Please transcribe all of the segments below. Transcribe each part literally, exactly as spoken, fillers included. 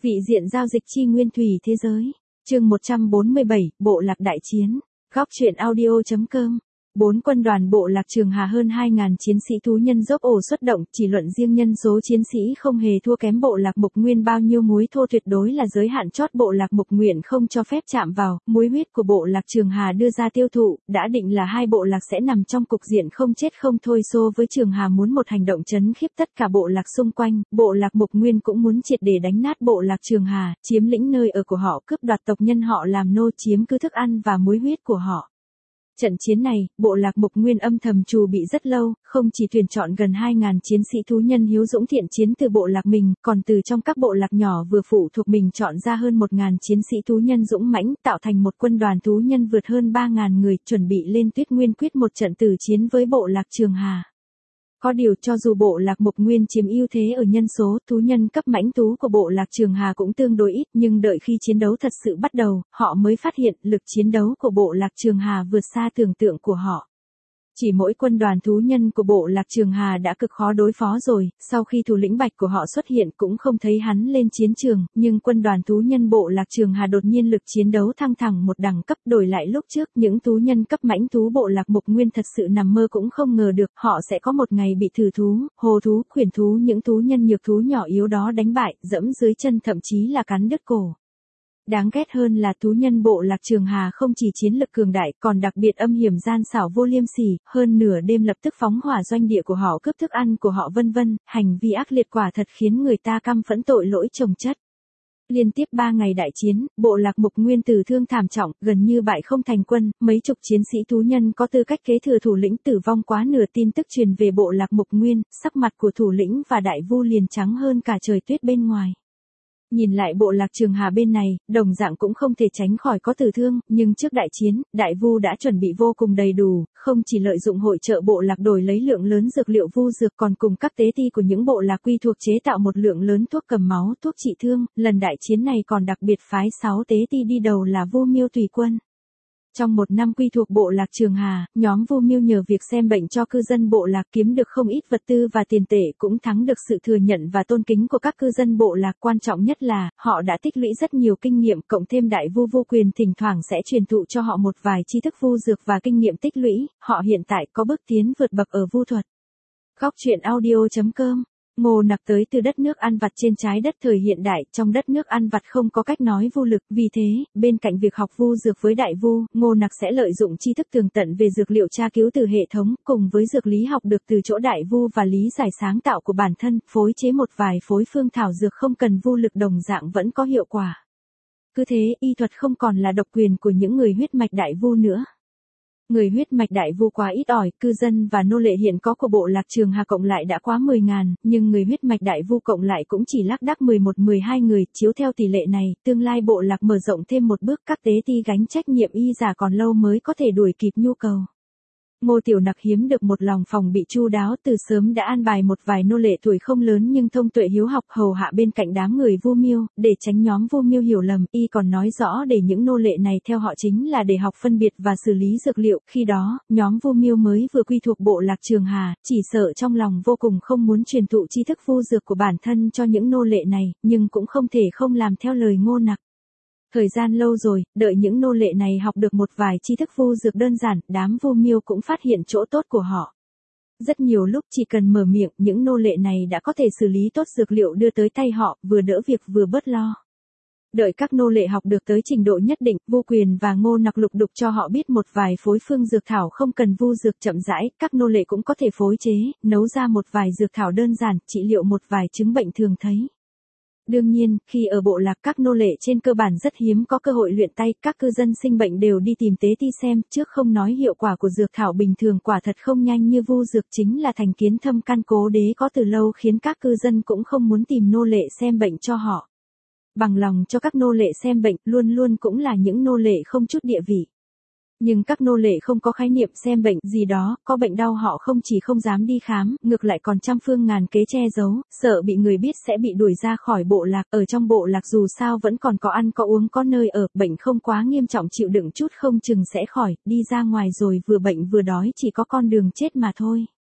Vị diện giao dịch chi nguyên thủy thế giới. Chương một trăm bốn mươi bảy, Bộ lạc đại chiến. Góc truyện audio chấm com. Bốn quân đoàn bộ lạc Trường Hà hơn hai nghìn chiến sĩ thú nhân dốc ổ xuất động, chỉ luận riêng nhân số chiến sĩ không hề thua kém bộ lạc Mục Nguyên bao nhiêu, muối thô tuyệt đối là giới hạn chót bộ lạc Mục Nguyện không cho phép chạm vào, muối huyết của bộ lạc Trường Hà đưa ra tiêu thụ, đã định là hai bộ lạc sẽ nằm trong cục diện không chết không thôi. Xô với Trường Hà muốn một hành động chấn khiếp tất cả bộ lạc xung quanh, bộ lạc Mục Nguyên cũng muốn triệt để đánh nát bộ lạc Trường Hà, chiếm lĩnh nơi ở của họ, cướp đoạt tộc nhân họ làm nô, chiếm cứ thức ăn và muối huyết của họ. Trận chiến này, bộ lạc Mục Nguyên âm thầm trù bị rất lâu, không chỉ tuyển chọn gần hai nghìn chiến sĩ thú nhân hiếu dũng thiện chiến từ bộ lạc mình, còn từ trong các bộ lạc nhỏ vừa phụ thuộc mình chọn ra hơn một nghìn chiến sĩ thú nhân dũng mãnh, tạo thành một quân đoàn thú nhân vượt hơn ba nghìn người, chuẩn bị lên Tuyết Nguyên quyết một trận tử chiến với bộ lạc Trường Hà. Có điều cho dù bộ lạc Mục Nguyên chiếm ưu thế ở nhân số, thú nhân cấp mãnh thú của bộ lạc Trường Hà cũng tương đối ít, nhưng đợi khi chiến đấu thật sự bắt đầu, họ mới phát hiện lực chiến đấu của bộ lạc Trường Hà vượt xa tưởng tượng của họ. Chỉ mỗi quân đoàn thú nhân của bộ lạc Trường Hà đã cực khó đối phó rồi, sau khi thủ lĩnh Bạch của họ xuất hiện cũng không thấy hắn lên chiến trường, nhưng quân đoàn thú nhân bộ lạc Trường Hà đột nhiên lực chiến đấu thăng thẳng một đẳng cấp, đổi lại lúc trước những thú nhân cấp mãnh thú bộ lạc Mục Nguyên thật sự nằm mơ cũng không ngờ được họ sẽ có một ngày bị thử thú, hồ thú, khuyển thú, những thú nhân nhược thú nhỏ yếu đó đánh bại, dẫm dưới chân, thậm chí là cắn đứt cổ. Đáng ghét hơn là thú nhân bộ lạc Trường Hà không chỉ chiến lực cường đại, còn đặc biệt âm hiểm gian xảo vô liêm sỉ, hơn nửa đêm lập tức phóng hỏa doanh địa của họ, cướp thức ăn của họ vân vân, hành vi ác liệt quả thật khiến người ta căm phẫn, tội lỗi chồng chất. Liên tiếp ba ngày đại chiến, bộ lạc Mục Nguyên tử thương thảm trọng, gần như bại không thành quân, mấy chục chiến sĩ thú nhân có tư cách kế thừa thủ lĩnh tử vong quá nửa. Tin tức truyền về bộ lạc Mục Nguyên, sắc mặt của thủ lĩnh và đại vu liền trắng hơn cả trời tuyết bên ngoài. Nhìn lại bộ lạc Trường Hà bên này, đồng dạng cũng không thể tránh khỏi có tử thương, nhưng trước đại chiến, đại vu đã chuẩn bị vô cùng đầy đủ, không chỉ lợi dụng hội chợ bộ lạc đổi lấy lượng lớn dược liệu vu dược, còn cùng các tế ti của những bộ lạc quy thuộc chế tạo một lượng lớn thuốc cầm máu, thuốc trị thương. Lần đại chiến này còn đặc biệt phái sáu tế ti đi đầu là Vu Miêu tùy quân. Trong một năm quy thuộc bộ lạc Trường Hà, nhóm Vu Miêu nhờ việc xem bệnh cho cư dân bộ lạc kiếm được không ít vật tư và tiền tệ, cũng thắng được sự thừa nhận và tôn kính của các cư dân bộ lạc. Quan trọng nhất là, họ đã tích lũy rất nhiều kinh nghiệm, cộng thêm đại vu Vu Quyền thỉnh thoảng sẽ truyền thụ cho họ một vài tri thức vu dược và kinh nghiệm tích lũy, họ hiện tại có bước tiến vượt bậc ở vu thuật. Góc truyện audio chấm com. Ngô Nặc tới từ đất nước ăn vặt trên trái đất thời hiện đại, trong đất nước ăn vặt không có cách nói vu lực, vì thế, bên cạnh việc học vu dược với đại vu, Ngô Nặc sẽ lợi dụng tri thức tường tận về dược liệu tra cứu từ hệ thống, cùng với dược lý học được từ chỗ đại vu và lý giải sáng tạo của bản thân, phối chế một vài phối phương thảo dược không cần vu lực đồng dạng vẫn có hiệu quả. Cứ thế, y thuật không còn là độc quyền của những người huyết mạch đại vu nữa. Người huyết mạch đại vu quá ít ỏi, cư dân và nô lệ hiện có của bộ lạc Trường Hà cộng lại đã quá mười nghìn, nhưng người huyết mạch đại vu cộng lại cũng chỉ lác đác mười một mười hai người. Chiếu theo tỷ lệ này, tương lai bộ lạc mở rộng thêm một bước, các tế ti gánh trách nhiệm y giả còn lâu mới có thể đuổi kịp nhu cầu. Ngô Tiểu Nặc hiếm được một lòng phòng bị chu đáo, từ sớm đã an bài một vài nô lệ tuổi không lớn nhưng thông tuệ hiếu học hầu hạ bên cạnh đám người Vu Miêu, để tránh nhóm Vu Miêu hiểu lầm, y còn nói rõ để những nô lệ này theo họ chính là để học phân biệt và xử lý dược liệu. Khi đó, nhóm Vu Miêu mới vừa quy thuộc bộ lạc Trường Hà, chỉ sợ trong lòng vô cùng không muốn truyền thụ tri thức vu dược của bản thân cho những nô lệ này, nhưng cũng không thể không làm theo lời Ngô Nặc. Thời gian lâu rồi, đợi những nô lệ này học được một vài tri thức vu dược đơn giản, đám Vu Miêu cũng phát hiện chỗ tốt của họ. Rất nhiều lúc chỉ cần mở miệng, những nô lệ này đã có thể xử lý tốt dược liệu đưa tới tay họ, vừa đỡ việc vừa bớt lo. Đợi các nô lệ học được tới trình độ nhất định, Vu Quyền và Ngô Nặc lục đục cho họ biết một vài phối phương dược thảo không cần vu dược, chậm rãi, các nô lệ cũng có thể phối chế, nấu ra một vài dược thảo đơn giản, trị liệu một vài chứng bệnh thường thấy. Đương nhiên, khi ở bộ lạc các nô lệ trên cơ bản rất hiếm có cơ hội luyện tay, các cư dân sinh bệnh đều đi tìm tế ti xem, trước không nói hiệu quả của dược thảo bình thường quả thật không nhanh như vu dược, chính là thành kiến thâm căn cố đế có từ lâu khiến các cư dân cũng không muốn tìm nô lệ xem bệnh cho họ. Bằng lòng cho các nô lệ xem bệnh, luôn luôn cũng là những nô lệ không chút địa vị. Nhưng các nô lệ không có khái niệm xem bệnh gì đó, có bệnh đau họ không chỉ không dám đi khám, ngược lại còn trăm phương ngàn kế che giấu, sợ bị người biết sẽ bị đuổi ra khỏi bộ lạc. Ở trong bộ lạc dù sao vẫn còn có ăn có uống có nơi ở, bệnh không quá nghiêm trọng chịu đựng chút không chừng sẽ khỏi, đi ra ngoài rồi vừa bệnh vừa đói chỉ có con đường chết mà thôi.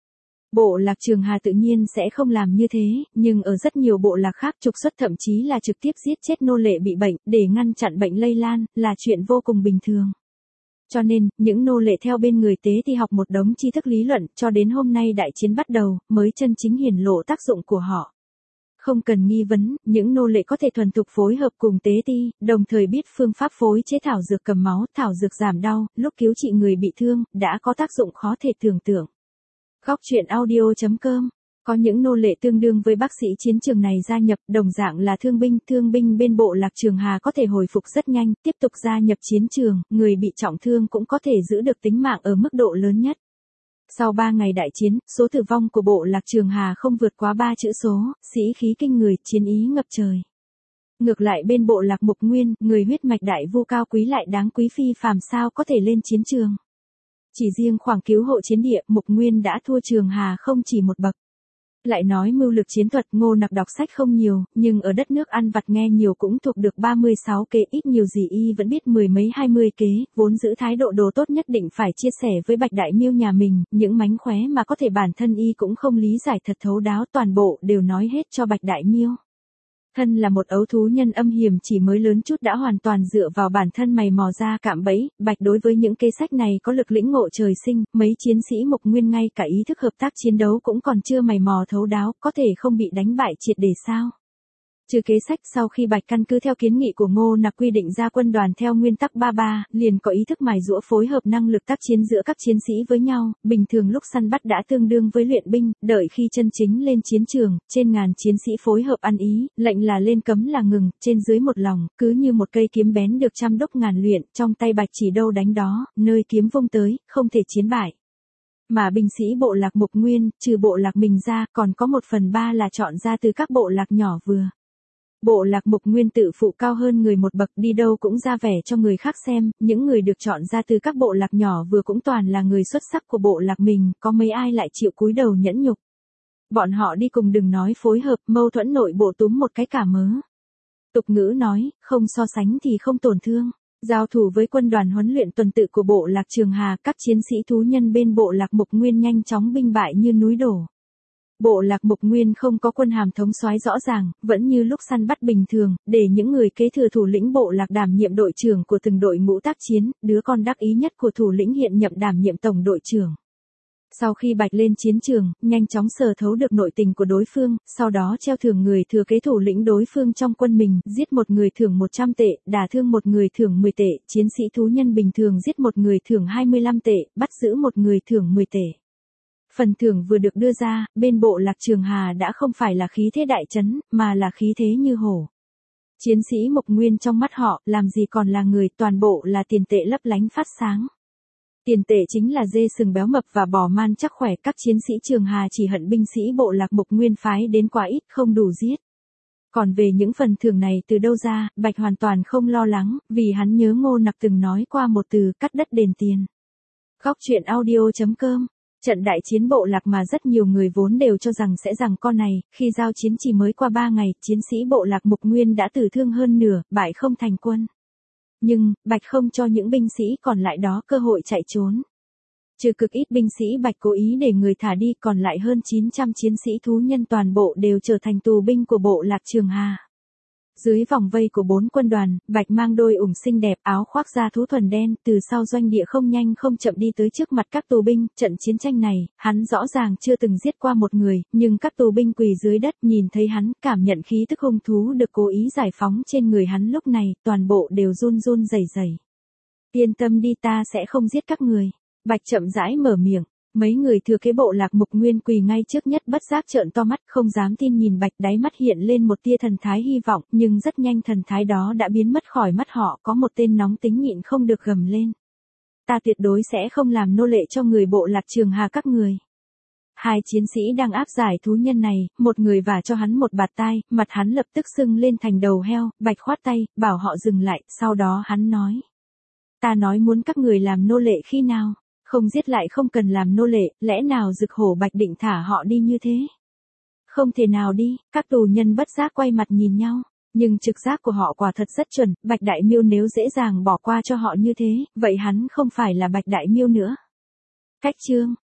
Bộ lạc Trường Hà tự nhiên sẽ không làm như thế, nhưng ở rất nhiều bộ lạc khác trục xuất thậm chí là trực tiếp giết chết nô lệ bị bệnh, để ngăn chặn bệnh lây lan, là chuyện vô cùng bình thường. Cho nên, những nô lệ theo bên người tế thì học một đống tri thức lý luận, cho đến hôm nay đại chiến bắt đầu, mới chân chính hiển lộ tác dụng của họ. Không cần nghi vấn, những nô lệ có thể thuần thục phối hợp cùng tế ti, đồng thời biết phương pháp phối chế thảo dược cầm máu, thảo dược giảm đau, lúc cứu trị người bị thương, đã có tác dụng khó thể tưởng tượng. Góc truyện audio chấm com. Có những nô lệ tương đương với bác sĩ chiến trường này gia nhập, đồng dạng là thương binh, thương binh bên bộ lạc Trường Hà có thể hồi phục rất nhanh, tiếp tục gia nhập chiến trường, người bị trọng thương cũng có thể giữ được tính mạng ở mức độ lớn nhất. Sau ba ngày đại chiến, số tử vong của bộ lạc Trường Hà không vượt quá ba chữ số, sĩ khí kinh người, chiến ý ngập trời. Ngược lại bên bộ lạc Mục Nguyên, người huyết mạch đại vu cao quý lại đáng quý phi phàm sao có thể lên chiến trường. Chỉ riêng khoảng cứu hộ chiến địa, Mục Nguyên đã thua Trường Hà không chỉ một bậc. Lại nói mưu lược chiến thuật, Ngô Nặc đọc sách không nhiều, nhưng ở đất nước ăn vặt nghe nhiều cũng thuộc được ba mươi sáu kế, ít nhiều gì y vẫn biết mười mấy hai mươi kế, vốn giữ thái độ đồ tốt nhất định phải chia sẻ với Bạch Đại Miêu nhà mình, những mánh khóe mà có thể bản thân y cũng không lý giải thật thấu đáo, toàn bộ đều nói hết cho Bạch Đại Miêu. Thân là một ấu thú nhân âm hiểm chỉ mới lớn chút đã hoàn toàn dựa vào bản thân mày mò ra cạm bẫy, Bạch đối với những kế sách này có lực lĩnh ngộ trời sinh, mấy chiến sĩ Mục Nguyên ngay cả ý thức hợp tác chiến đấu cũng còn chưa mày mò thấu đáo, có thể không bị đánh bại triệt để sao? Trừ kế sách sau khi Bạch căn cứ theo kiến nghị của Ngô Nặc quy định ra quân đoàn theo nguyên tắc ba ba, liền có ý thức mài giũa phối hợp năng lực tác chiến giữa các chiến sĩ với nhau, bình thường lúc săn bắt đã tương đương với luyện binh, đợi khi chân chính lên chiến trường, trên ngàn chiến sĩ phối hợp ăn ý, lệnh là lên cấm là ngừng, trên dưới một lòng, cứ như một cây kiếm bén được trăm đúc ngàn luyện, trong tay Bạch chỉ đâu đánh đó, nơi kiếm vung tới, không thể chiến bại. Mà binh sĩ bộ lạc Mục Nguyên, trừ bộ lạc mình ra, còn có một phần ba là chọn ra từ các bộ lạc nhỏ vừa. Bộ lạc Mục Nguyên tự phụ cao hơn người một bậc, đi đâu cũng ra vẻ cho người khác xem, những người được chọn ra từ các bộ lạc nhỏ vừa cũng toàn là người xuất sắc của bộ lạc mình, có mấy ai lại chịu cúi đầu nhẫn nhục. Bọn họ đi cùng đừng nói phối hợp, mâu thuẫn nội bộ túm một cái cả mớ. Tục ngữ nói, không so sánh thì không tổn thương. Giao thủ với quân đoàn huấn luyện tuần tự của bộ lạc Trường Hà, các chiến sĩ thú nhân bên bộ lạc Mục Nguyên nhanh chóng binh bại như núi đổ. Bộ lạc Mục Nguyên không có quân hàm thống soái rõ ràng, vẫn như lúc săn bắt bình thường, để những người kế thừa thủ lĩnh bộ lạc đảm nhiệm đội trưởng của từng đội ngũ tác chiến, đứa con đắc ý nhất của thủ lĩnh hiện nhậm đảm nhiệm tổng đội trưởng. Sau khi Bạch lên chiến trường, nhanh chóng sờ thấu được nội tình của đối phương, sau đó treo thưởng người thừa kế thủ lĩnh đối phương trong quân mình, giết một người thưởng một trăm tệ, đả thương một người thưởng mười tệ, chiến sĩ thú nhân bình thường giết một người thưởng hai mươi lăm tệ, bắt giữ một người thưởng mười tệ. Phần thưởng vừa được đưa ra, bên bộ lạc Trường Hà đã không phải là khí thế đại trấn, mà là khí thế như hổ. Chiến sĩ Mục Nguyên trong mắt họ, làm gì còn là người, toàn bộ là tiền tệ lấp lánh phát sáng. Tiền tệ chính là dê sừng béo mập và bò man chắc khỏe, các chiến sĩ Trường Hà chỉ hận binh sĩ bộ lạc Mục Nguyên phái đến quá ít, không đủ giết. Còn về những phần thưởng này từ đâu ra, Bạch hoàn toàn không lo lắng, vì hắn nhớ Ngô Nặc từng nói qua một từ, cắt đất đền tiền. Góc truyện audio chấm com. Trận đại chiến bộ lạc mà rất nhiều người vốn đều cho rằng sẽ rằng con này, khi giao chiến chỉ mới qua ba ngày, chiến sĩ bộ lạc Mục Nguyên đã tử thương hơn nửa, bại không thành quân. Nhưng, Bạch không cho những binh sĩ còn lại đó cơ hội chạy trốn. Trừ cực ít binh sĩ Bạch cố ý để người thả đi, còn lại hơn chín trăm chiến sĩ thú nhân toàn bộ đều trở thành tù binh của bộ lạc Trường Hà. Dưới vòng vây của bốn quân đoàn, Bạch mang đôi ủng xinh đẹp, áo khoác da thú thuần đen, từ sau doanh địa không nhanh không chậm đi tới trước mặt các tù binh. Trận chiến tranh này, hắn rõ ràng chưa từng giết qua một người, nhưng các tù binh quỳ dưới đất nhìn thấy hắn, cảm nhận khí tức hung thú được cố ý giải phóng trên người hắn lúc này, toàn bộ đều run run rẩy rẩy. Yên tâm đi, ta sẽ không giết các người. Bạch chậm rãi mở miệng. Mấy người thừa kế bộ lạc Mục Nguyên quỳ ngay trước nhất bất giác trợn to mắt, không dám tin nhìn Bạch, đáy mắt hiện lên một tia thần thái hy vọng, nhưng rất nhanh thần thái đó đã biến mất khỏi mắt họ, có một tên nóng tính nhịn không được gầm lên. Ta tuyệt đối sẽ không làm nô lệ cho người bộ lạc Trường Hà các người. Hai chiến sĩ đang áp giải thú nhân này, một người vả cho hắn một bạt tai, mặt hắn lập tức sưng lên thành đầu heo, Bạch khoát tay, bảo họ dừng lại, sau đó hắn nói. Ta nói muốn các người làm nô lệ khi nào? Không giết lại không cần làm nô lệ, lẽ nào Dực Hổ Bạch định thả họ đi như thế? Không thể nào đi, các tù nhân bất giác quay mặt nhìn nhau, nhưng trực giác của họ quả thật rất chuẩn, Bạch Đại Miêu nếu dễ dàng bỏ qua cho họ như thế, vậy hắn không phải là Bạch Đại Miêu nữa. Cách chương